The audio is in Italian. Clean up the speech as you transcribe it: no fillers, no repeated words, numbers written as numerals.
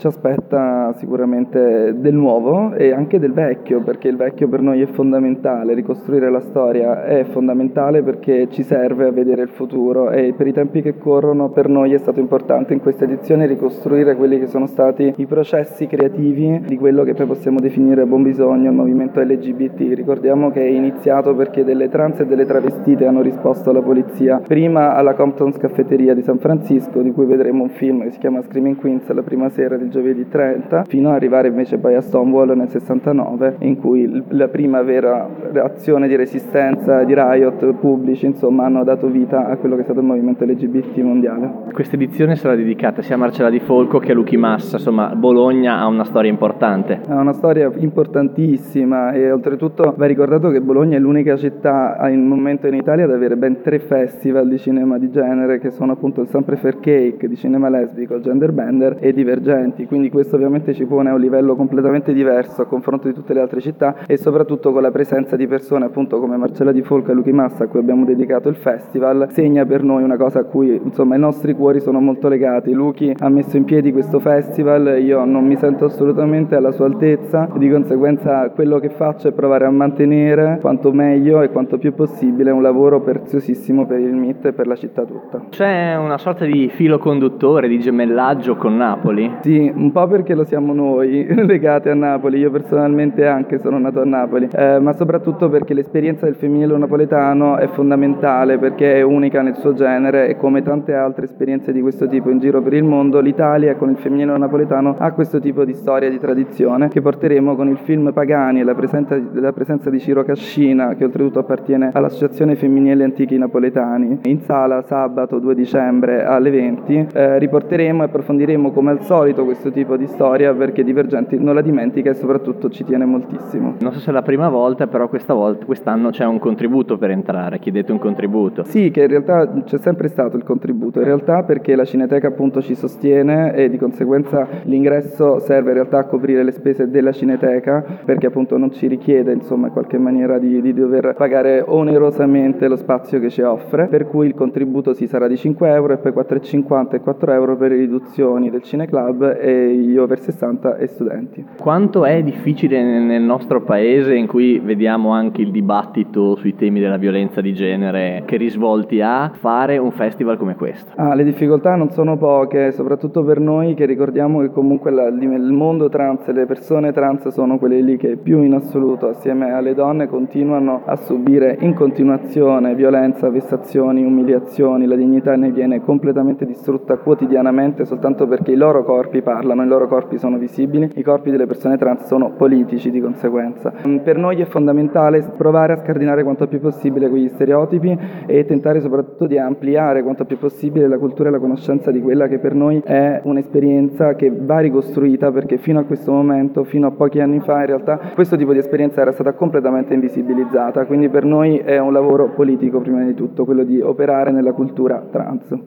Ci aspetta sicuramente del nuovo e anche del vecchio, perché il vecchio per noi è fondamentale, ricostruire la storia è fondamentale perché ci serve a vedere il futuro e per i tempi che corrono per noi è stato importante in questa edizione ricostruire quelli che sono stati i processi creativi di quello che poi possiamo definire a buon bisogno il movimento LGBT. Ricordiamo che è iniziato perché delle trans e delle travestite hanno risposto alla polizia, prima alla Compton's Caffetteria di San Francisco, di cui vedremo un film che si chiama Screaming Queens la prima sera del giovedì 30, fino ad arrivare invece poi a Stonewall nel 69, in cui la prima vera azione di resistenza, di riot pubblici, insomma, hanno dato vita a quello che è stato il movimento LGBT mondiale. Questa edizione sarà dedicata sia a Marcella Di Folco che a Luchi Massa, insomma Bologna ha una storia importante. Ha una storia importantissima e oltretutto va ricordato che Bologna è l'unica città al momento in Italia ad avere ben 3 festival di cinema di genere, che sono appunto il Sempre Fair Cake di cinema lesbico, il Gender Bender e Divergenti, quindi questo ovviamente ci pone a un livello completamente diverso a confronto di tutte le altre città e soprattutto con la presenza di persone appunto come Marcella Di Folco e Luchi Massa, a cui abbiamo dedicato il festival, segna per noi una cosa a cui insomma i nostri cuori sono molto legati. Luchi ha messo in piedi questo festival, io non mi sento assolutamente alla sua altezza, di conseguenza quello che faccio è provare a mantenere quanto meglio e quanto più possibile un lavoro preziosissimo per il MIT e per la città tutta. C'è una sorta di filo conduttore, di gemellaggio con Napoli? Sì, un po' perché lo siamo noi legati a Napoli, io personalmente anche sono nato a Napoli, ma soprattutto perché l'esperienza del femminile napoletano è fondamentale, perché è unica nel suo genere e come tante altre esperienze di questo tipo in giro per il mondo, l'Italia con il femminile napoletano ha questo tipo di storia e di tradizione che porteremo con il film Pagani e la presenza di Ciro Cascina, che oltretutto appartiene all'Associazione Femminile Antichi Napoletani, in sala sabato 2 dicembre alle 20. Riporteremo e approfondiremo come al solito questo tipo di storia, perché Divergenti non la dimentica e soprattutto ci tiene moltissimo. Non so se è la prima volta, però quest'anno c'è un contributo per entrare, chiedete un contributo. Sì, che in realtà c'è sempre stato il contributo, in realtà perché la Cineteca appunto ci sostiene e di conseguenza l'ingresso serve in realtà a coprire le spese della Cineteca, perché appunto non ci richiede insomma in qualche maniera di dover pagare onerosamente lo spazio che ci offre, per cui il contributo sì sarà di 5 euro e poi 4,50 e 4 euro per le riduzioni del Cineclub e gli over 60 e studenti. Quanto è difficile nel nostro paese, in cui vediamo anche il dibattito sui temi della violenza di genere, che risvolti ha, fare un festival come questo? Le difficoltà non sono poche, soprattutto per noi che ricordiamo che comunque il mondo trans e le persone trans sono quelle lì che più in assoluto assieme alle donne continuano a subire in continuazione violenza, vessazioni, umiliazioni, la dignità ne viene completamente distrutta quotidianamente soltanto perché i loro corpi parlano, i loro corpi sono visibili, i corpi delle persone trans sono politici di conseguenza. Per noi è fondamentale provare a scardinare quanto più possibile quegli stereotipi e tentare soprattutto di ampliare quanto più possibile la cultura e la conoscenza di quella che per noi è un'esperienza che va ricostruita, perché fino a questo momento, fino a pochi anni fa, in realtà questo tipo di esperienza era stata completamente invisibilizzata, quindi per noi è un lavoro politico prima di tutto, quello di operare nella cultura trans.